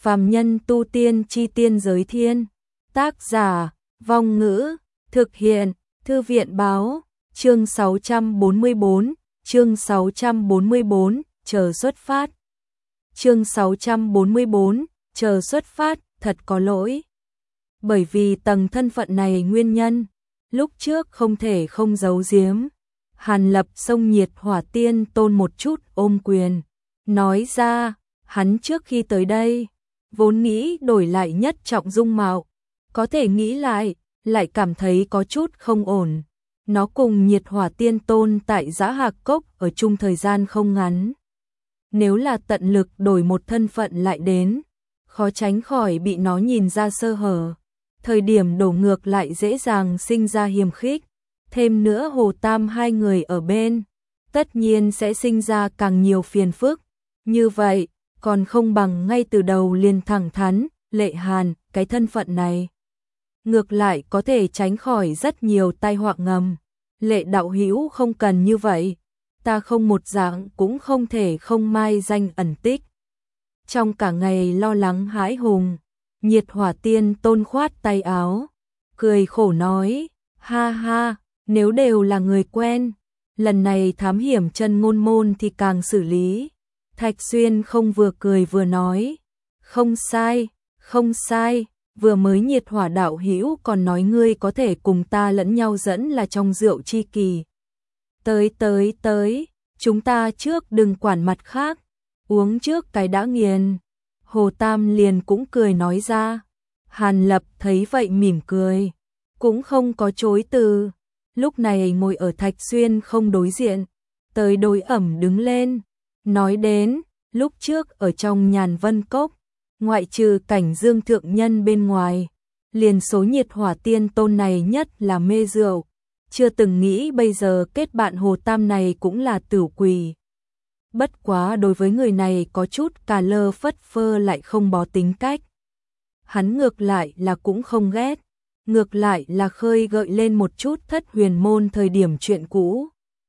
Phàm nhân tu tiên chi tiên giới thiên. Tác giả, Vong Ngữ, thực hiện, Thư viện báo, chương 644, chương 644, chờ xuất phát. Chương 644, chờ xuất phát, thật có lỗi. Bởi vì tầng thân phận này nguyên nhân, lúc trước không thể không giấu giếm. Hàn Lập xông Nhiệt Hỏa Tiên Tôn một chút ôm quyền, nói ra, hắn trước khi tới đây, vốn nghĩ đổi lại nhất trọng dung mạo, có thể nghĩ lại cảm thấy có chút không ổn. Nó cùng Nhiệt Hỏa Tiên Tôn tại Dã Hạc Cốc ở chung thời gian không ngắn. Nếu là tận lực đổi một thân phận lại đến, khó tránh khỏi bị nó nhìn ra sơ hở. Thời điểm đổ ngược lại dễ dàng sinh ra hiềm khích. Thêm nữa Hồ Tam hai người ở bên, tất nhiên sẽ sinh ra càng nhiều phiền phức. Như vậy, còn không bằng ngay từ đầu liền thẳng thắn, Lệ Hàn, cái thân phận này. Ngược lại có thể tránh khỏi rất nhiều tai họa ngầm. Lệ đạo hữu không cần như vậy, ta không một dạng cũng không thể không mai danh ẩn tích. Trong cả ngày lo lắng hãi hùng, Nhiệt Hỏa Tiên Tôn khoát tay áo, cười khổ nói, ha ha, nếu đều là người quen, lần này thám hiểm chân ngôn môn thì càng xử lý. Thạch Xuyên không vừa cười vừa nói, không sai, vừa mới Nhiệt Hỏa đạo hữu còn nói ngươi có thể cùng ta lẫn nhau dẫn là trong rượu chi kỳ. Tới, chúng ta trước đừng quản mặt khác, uống trước cái đã nghiền. Hồ Tam liền cũng cười nói ra. Hàn Lập thấy vậy mỉm cười, cũng không có chối từ. Lúc này ngồi ở Thạch Xuyên không đối diện, tới đối ẩm đứng lên, nói đến, lúc trước ở trong Nhàn Vân Cốc, ngoại trừ Cảnh Dương thượng nhân bên ngoài, liền số Nhiệt Hỏa Tiên Tôn này nhất là mê rượu, chưa từng nghĩ bây giờ kết bạn Hồ Tam này cũng là tửu quỷ. Bất quá đối với người này có chút cà lơ phất phơ lại không bó tính cách. Hắn ngược lại là cũng không ghét, ngược lại là khơi gợi lên một chút Thất Huyền môn thời điểm chuyện cũ.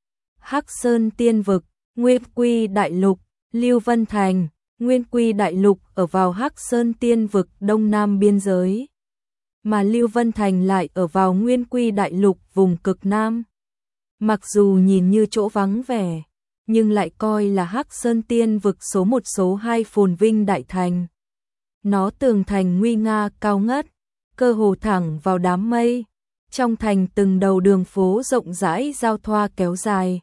Hắc Sơn Tiên Vực, Nguyên Quy Đại Lục, Lưu Vân Thành, Nguyên Quy Đại Lục ở vào Hắc Sơn Tiên Vực đông nam biên giới, mà Lưu Vân Thành lại ở vào Nguyên Quy Đại Lục vùng cực nam. Mặc dù nhìn như chỗ vắng vẻ, nhưng lại coi là Hắc Sơn Tiên Vực số 1 số 2 phồn vinh đại thành. Nó tường thành nguy nga cao ngất, cơ hồ thẳng vào đám mây. Trong thành từng đầu đường phố rộng rãi giao thoa kéo dài.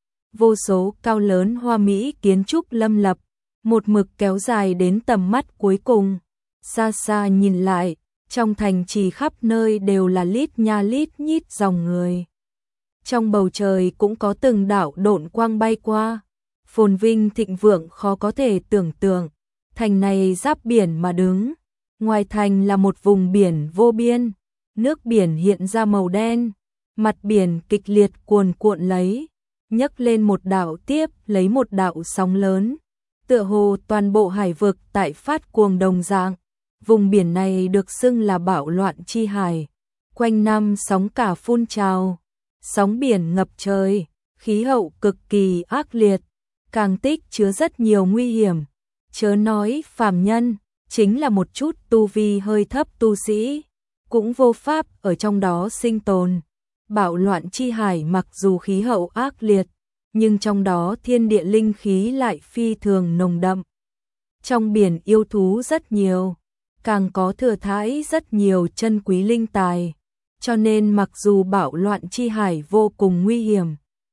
Vô số cao lớn hoa mỹ kiến trúc lâm lập, một mực kéo dài đến tầm mắt cuối cùng. Xa xa nhìn lại, trong thành trì khắp nơi đều là lít nha lít nhít dòng người. Trong bầu trời cũng có từng đạo độn quang bay qua, phồn vinh thịnh vượng khó có thể tưởng tượng. Thành này giáp biển mà đứng, ngoài thành là một vùng biển vô biên, nước biển hiện ra màu đen, mặt biển kịch liệt cuồn cuộn lấy, nhấc lên một đạo tiếp lấy một đạo sóng lớn, tựa hồ toàn bộ hải vực tại phát cuồng đồng dạng. Vùng biển này được xưng là bạo loạn chi hải, quanh năm sóng cả phun trào, sóng biển ngập trời, khí hậu cực kỳ ác liệt, càng tích chứa rất nhiều nguy hiểm. Chớ nói phàm nhân, chính là một chút tu vi hơi thấp tu sĩ, cũng vô pháp ở trong đó sinh tồn. Bạo loạn chi hải mặc dù khí hậu ác liệt, nhưng trong đó thiên địa linh khí lại phi thường nồng đậm. Trong biển yêu thú rất nhiều, càng có thừa thãi rất nhiều chân quý linh tài, cho nên mặc dù bạo loạn chi hải vô cùng nguy hiểm,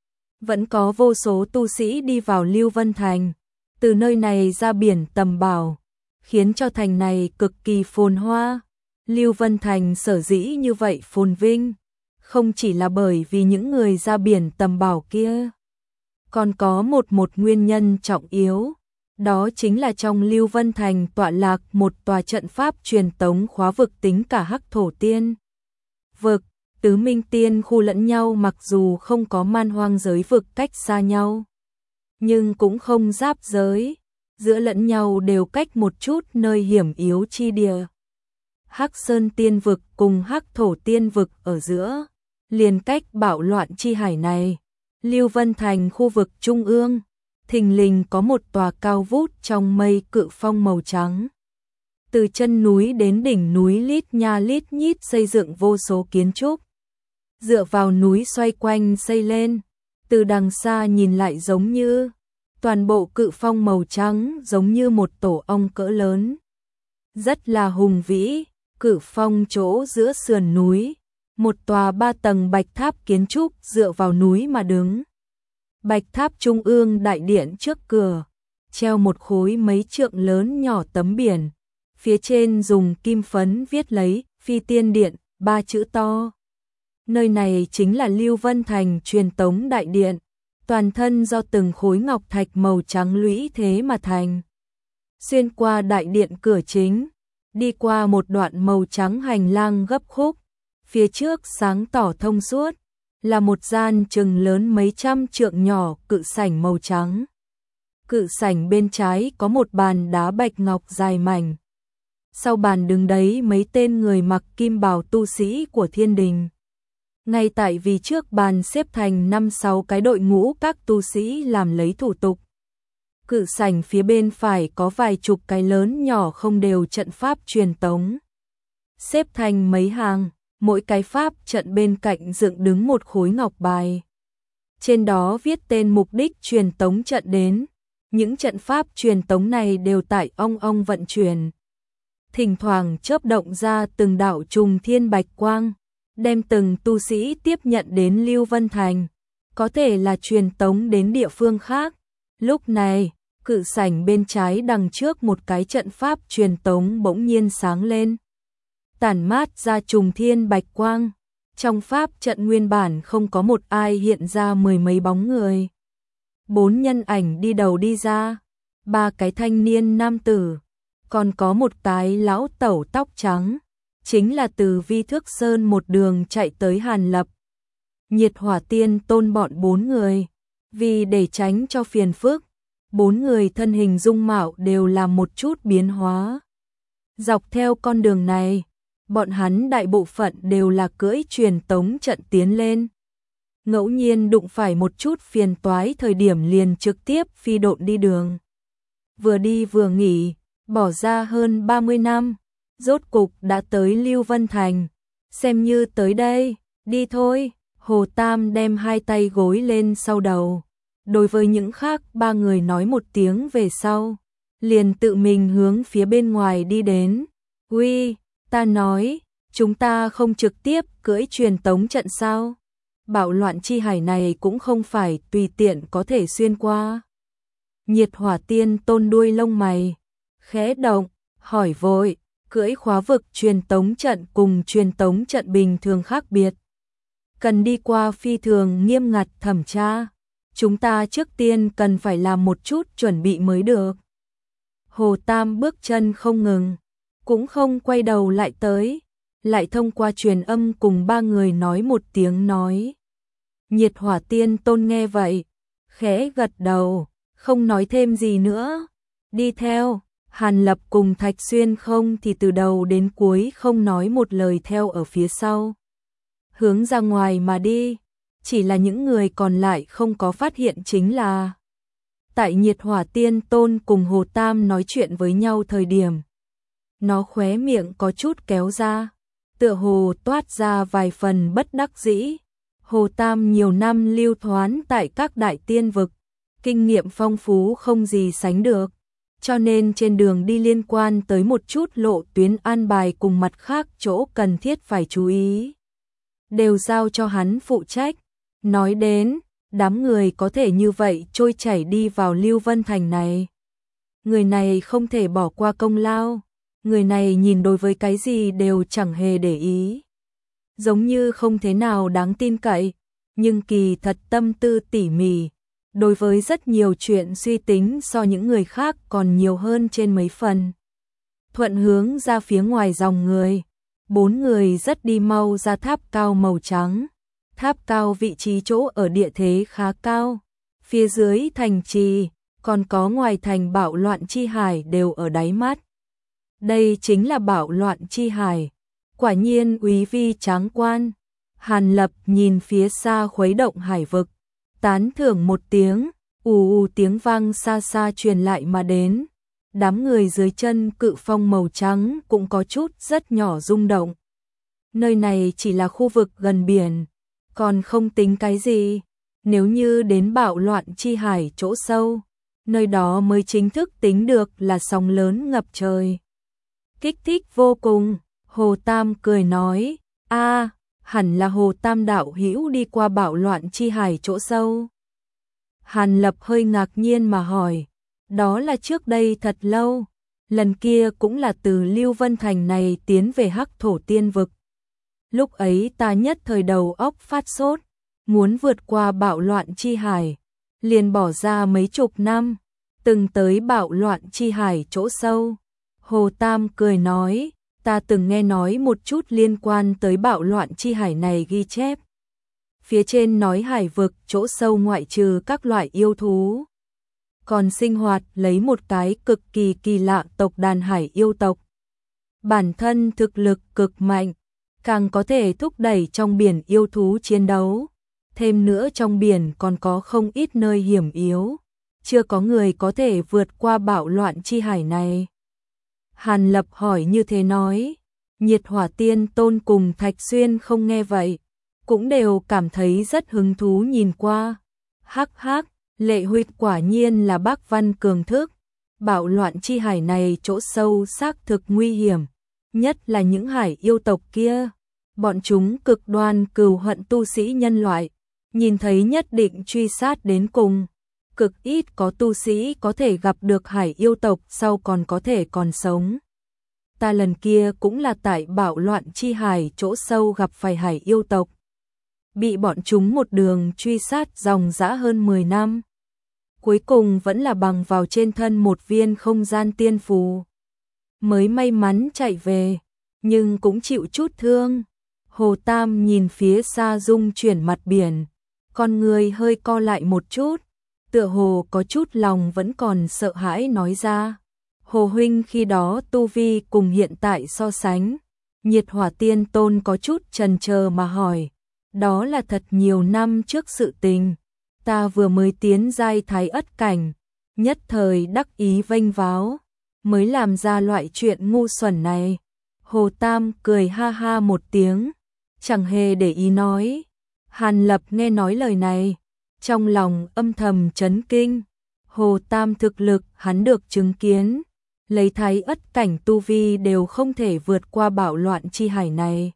vẫn có vô số tu sĩ đi vào Lưu Vân Thành, từ nơi này ra biển tầm bảo, khiến cho thành này cực kỳ phồn hoa. Lưu Vân Thành sở dĩ như vậy phồn vinh, không chỉ là bởi vì những người ra biển tầm bảo kia, còn có một nguyên nhân trọng yếu, đó chính là trong Lưu Vân Thành tọa lạc một tòa trận pháp truyền tống khóa vực tính cả Hắc Thổ Tiên Vực, Tứ Minh Tiên khu lẫn nhau, mặc dù không có man hoang giới vực cách xa nhau, nhưng cũng không giáp giới, giữa lẫn nhau đều cách một chút nơi hiểm yếu chi địa. Hắc Sơn Tiên Vực cùng Hắc Thổ Tiên Vực ở giữa, liền cách bạo loạn chi hải này. Lưu Vân Thành khu vực trung ương, thình lình có một tòa cao vút trong mây cự phong màu trắng. Từ chân núi đến đỉnh núi lít nha lít nhít xây dựng vô số kiến trúc. Dựa vào núi xoay quanh xây lên, từ đằng xa nhìn lại giống như toàn bộ cự phong màu trắng, giống như một tổ ong cỡ lớn. Rất là hùng vĩ, cự phong chỗ giữa sườn núi, một tòa 3 tầng bạch tháp kiến trúc dựa vào núi mà đứng. Bạch tháp trung ương đại điện trước cửa, treo một khối mấy trượng lớn nhỏ tấm biển, phía trên dùng kim phấn viết lấy Phi Tiên Điện 3 chữ to. Nơi này chính là Lưu Vân Thành truyền tống đại điện, toàn thân do từng khối ngọc thạch màu trắng lũy thế mà thành. Xuyên qua đại điện cửa chính, đi qua một đoạn màu trắng hành lang gấp khúc, phía trước sáng tỏ thông suốt, là một gian chừng lớn mấy trăm trượng nhỏ cự sảnh màu trắng. Cự sảnh bên trái có một bàn đá bạch ngọc dài mảnh. Sau bàn đứng đấy mấy tên người mặc kim bào tu sĩ của thiên đình. Ngay tại vì trước bàn xếp thành 5-6 cái đội ngũ các tu sĩ làm lấy thủ tục. Cự sảnh phía bên phải có vài chục cái lớn nhỏ không đều trận pháp truyền tống. Xếp thành mấy hàng, mỗi cái pháp trận bên cạnh dựng đứng một khối ngọc bài. Trên đó viết tên mục đích truyền tống trận đến. Những trận pháp truyền tống này đều tại ong vận chuyển. Thỉnh thoảng chớp động ra từng đạo trùng thiên bạch quang, đem từng tu sĩ tiếp nhận đến Lưu Vân Thành, có thể là truyền tống đến địa phương khác. Lúc này, cự sảnh bên trái đằng trước một cái trận pháp truyền tống bỗng nhiên sáng lên, tản mát ra trùng thiên bạch quang. Trong pháp trận nguyên bản không có một ai, hiện ra mười mấy bóng người. 4 nhân ảnh đi đầu đi ra, 3 cái thanh niên nam tử, còn có một cái lão tẩu tóc trắng, chính là từ Vi Thước Sơn một đường chạy tới Hàn Lập. Nhiệt Hỏa Tiên Tôn bọn 4 người, vì để tránh cho phiền phức, 4 người thân hình dung mạo đều làm một chút biến hóa. Dọc theo con đường này, bọn hắn đại bộ phận đều là cưỡi truyền tống trận tiến lên. Ngẫu nhiên đụng phải một chút phiền toái thời điểm liền trực tiếp phi độn đi đường. Vừa đi vừa nghỉ, bỏ ra hơn 30 năm, rốt cục đã tới Lưu Vân Thành. Xem như tới đây, đi thôi. Hồ Tam đem 2 tay gối lên sau đầu. Đối với những khác 3 người nói một tiếng về sau, liền tự mình hướng phía bên ngoài đi đến. Uy, ta nói, chúng ta không trực tiếp cưỡi truyền tống trận sao? Bạo loạn chi hải này cũng không phải tùy tiện có thể xuyên qua. Nhiệt Hỏa Tiên Tôn đuôi lông mày khẽ động, hỏi vội, cưỡi khóa vực truyền tống trận cùng truyền tống trận bình thường khác biệt, cần đi qua phi thường nghiêm ngặt thẩm tra, chúng ta trước tiên cần phải làm một chút chuẩn bị mới được. Hồ Tam bước chân không ngừng, cũng không quay đầu lại tới, lại thông qua truyền âm cùng 3 người nói một tiếng nói. Nhiệt Hỏa Tiên Tôn nghe vậy, khẽ gật đầu, không nói thêm gì nữa. Đi theo, Hàn Lập cùng Thạch Xuyên không thì từ đầu đến cuối không nói một lời theo ở phía sau. Hướng ra ngoài mà đi, chỉ là những người còn lại không có phát hiện chính là tại Nhiệt Hỏa Tiên Tôn cùng Hồ Tam nói chuyện với nhau thời điểm, nó khóe miệng có chút kéo ra, tựa hồ toát ra vài phần bất đắc dĩ. Hồ Tam nhiều năm lưu thoán tại các đại tiên vực, kinh nghiệm phong phú không gì sánh được, cho nên trên đường đi liên quan tới một chút lộ tuyến an bài cùng mặt khác chỗ cần thiết phải chú ý, đều giao cho hắn phụ trách. Nói đến, đám người có thể như vậy trôi chảy đi vào Lưu Vân Thành này, người này không thể bỏ qua công lao, người này nhìn đối với cái gì đều chẳng hề để ý, giống như không thế nào đáng tin cậy, nhưng kỳ thật tâm tư tỉ mỉ, đối với rất nhiều chuyện suy tính so những người khác còn nhiều hơn trên mấy phần. Thuận hướng ra phía ngoài dòng người, 4 người rất đi mau ra tháp cao màu trắng. Tháp cao vị trí chỗ ở địa thế khá cao, phía dưới thành trì, còn có ngoài thành bạo loạn chi hải đều ở đáy mắt. Đây chính là bạo loạn chi hải, quả nhiên úy vi tráng quan. Hàn Lập nhìn phía xa khuấy động hải vực, tán thưởng một tiếng, ù ù tiếng vang xa xa truyền lại mà đến. đám người dưới chân cự phong màu trắng cũng có chút rất nhỏ rung động. Nơi này chỉ là khu vực gần biển, còn không tính cái gì. Nếu như đến bạo loạn chi hải chỗ sâu, nơi đó mới chính thức tính được là sóng lớn ngập trời. Kích thích vô cùng, Hồ Tam cười nói, hẳn là Hồ Tam đạo hữu đi qua bạo loạn chi hải chỗ sâu. Hàn Lập hơi ngạc nhiên mà hỏi, đó là trước đây thật lâu, lần kia cũng là từ Lưu Vân Thành này tiến về Hắc Thổ Tiên Vực. Lúc ấy ta nhất thời đầu óc phát sốt, muốn vượt qua bạo loạn chi hải, liền bỏ ra mấy chục năm, từng tới bạo loạn chi hải chỗ sâu. Hồ Tam cười nói, ta từng nghe nói một chút liên quan tới bạo loạn chi hải này ghi chép. Phía trên nói hải vực chỗ sâu ngoại trừ các loại yêu thú, còn sinh hoạt lấy một cái cực kỳ kỳ lạ tộc đàn hải yêu tộc. Bản thân thực lực cực mạnh, càng có thể thúc đẩy trong biển yêu thú chiến đấu. Thêm nữa trong biển còn có không ít nơi hiểm yếu, chưa có người có thể vượt qua bạo loạn chi hải này. Hàn Lập hỏi như thế nói, Nhiệt Hỏa Tiên Tôn cùng Thạch Xuyên không nghe vậy, cũng đều cảm thấy rất hứng thú nhìn qua. Hắc hắc, Lệ Huyệt quả nhiên là bác văn cường thức, bạo loạn chi hải này chỗ sâu xác thực nguy hiểm, nhất là những hải yêu tộc kia, bọn chúng cực đoan cừu hận tu sĩ nhân loại, nhìn thấy nhất định truy sát đến cùng, cực ít có tu sĩ có thể gặp được hải yêu tộc sau còn có thể còn sống. Ta lần kia cũng là tại bạo loạn chi hải chỗ sâu gặp phải hải yêu tộc, bị bọn chúng một đường truy sát dòng dã hơn 10 năm. Cuối cùng vẫn là bằng vào trên thân một viên không gian tiên phù, mới may mắn chạy về, nhưng cũng chịu chút thương. Hồ Tam nhìn phía xa rung chuyển mặt biển, con người hơi co lại một chút, tựa hồ có chút lòng vẫn còn sợ hãi nói ra. Hồ huynh khi đó tu vi cùng hiện tại so sánh. Nhiệt Hỏa Tiên Tôn có chút chần chờ mà hỏi, đó là thật nhiều năm trước sự tình, ta vừa mới tiến giai thái ất cảnh, nhất thời đắc ý vênh váo, mới làm ra loại chuyện ngu xuẩn này. Hồ Tam cười ha ha một tiếng, chẳng hề để ý nói. Hàn Lập nghe nói lời này, trong lòng âm thầm chấn kinh. Hồ Tam thực lực hắn được chứng kiến, lấy thái ất cảnh tu vi đều không thể vượt qua bạo loạn chi hải này.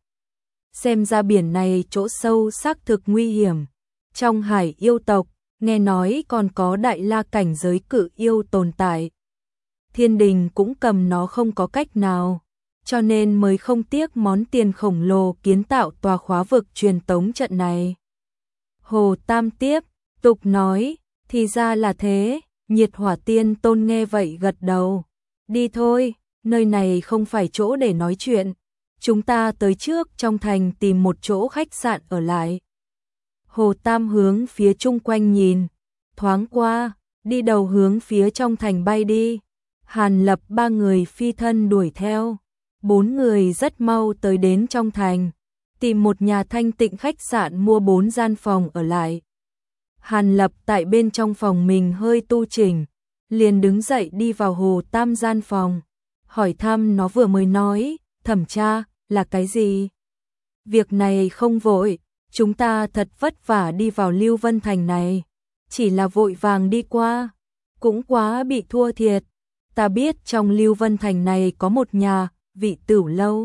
Xem ra biển này chỗ sâu xác thực nguy hiểm. Trong hải yêu tộc, nghe nói còn có đại la cảnh giới cự yêu tồn tại. Thiên đình cũng cầm nó không có cách nào, cho nên mới không tiếc món tiền khổng lồ kiến tạo tòa khóa vực truyền tống trận này. Hồ Tam tiếp tục nói, thì ra là thế. Nhiệt Hỏa Tiên Tôn nghe vậy gật đầu. Đi thôi, nơi này không phải chỗ để nói chuyện, chúng ta tới trước trong thành tìm một chỗ khách sạn ở lại. Hồ Tam hướng phía chung quanh nhìn, thoáng qua, đi đầu hướng phía trong thành bay đi. Hàn Lập ba người phi thân đuổi theo, 4 người rất mau tới đến trong thành, tìm một nhà thanh tịnh khách sạn mua 4 gian phòng ở lại. Hàn Lập tại bên trong phòng mình hơi tu chỉnh, liền đứng dậy đi vào Hồ Tam gian phòng, hỏi thăm nó vừa mới nói, thẩm tra, là cái gì? Việc này không vội, chúng ta thật vất vả đi vào Lưu Vân Thành này, chỉ là vội vàng đi qua, cũng quá bị thua thiệt. Ta biết trong Lưu Vân Thành này có một nhà vị tửu lâu,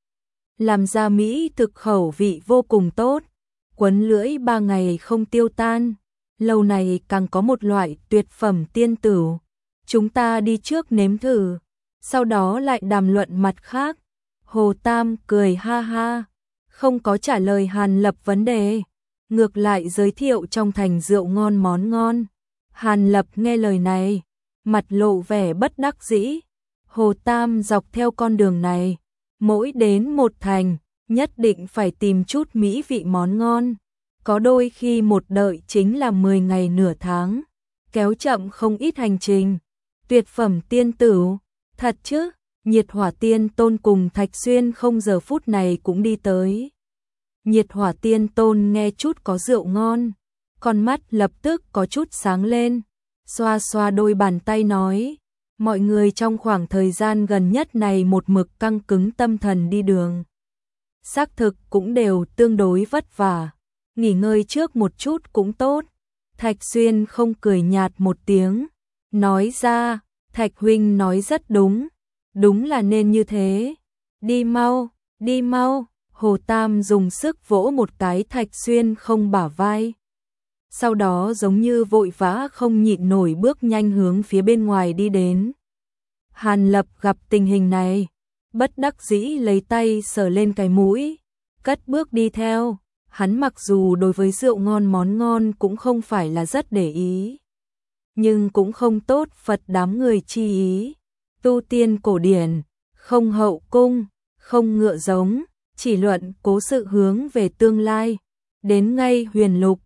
làm ra mỹ thực khẩu vị vô cùng tốt, quấn lưỡi 3 ngày không tiêu tan. Lâu này càng có một loại tuyệt phẩm tiên tửu, chúng ta đi trước nếm thử, sau đó lại đàm luận mặt khác. Hồ Tam cười ha ha, không có trả lời Hàn Lập vấn đề, ngược lại giới thiệu trong thành rượu ngon món ngon. Hàn Lập nghe lời này, mặt lộ vẻ bất đắc dĩ. Hồ Tam dọc theo con đường này, mỗi đến một thành, nhất định phải tìm chút mỹ vị món ngon. Có đôi khi một đợi chính là 10 ngày nửa tháng, kéo chậm không ít hành trình. Tuyệt phẩm tiên tửu, thật chứ? Nhiệt Hỏa Tiên Tôn cùng Thạch Xuyên không giờ phút này cũng đi tới. Nhiệt Hỏa Tiên Tôn nghe chút có rượu ngon, con mắt lập tức có chút sáng lên, xoa xoa đôi bàn tay nói, Mọi người trong khoảng thời gian gần nhất này một mực căng cứng tâm thần đi đường. Xác thực cũng đều tương đối vất vả, nghỉ ngơi trước một chút cũng tốt. Thạch Xuyên không cười nhạt một tiếng, nói ra, Thạch huynh nói rất đúng, đúng là nên như thế. Đi mau, đi mau, Hồ Tam dùng sức vỗ một cái Thạch Xuyên không bả vai. Sau đó giống như vội vã không nhịn nổi bước nhanh hướng phía bên ngoài đi đến. Hàn Lập gặp tình hình này, bất đắc dĩ lấy tay sờ lên cái mũi, cất bước đi theo. Hắn mặc dù đối với rượu ngon món ngon cũng không phải là rất để ý, nhưng cũng không tốt Phật đám người chi ý. Tu tiên cổ điển, không hậu cung, không ngựa giống, chỉ luận cố sự hướng về tương lai. Đến ngay Huyền Lục,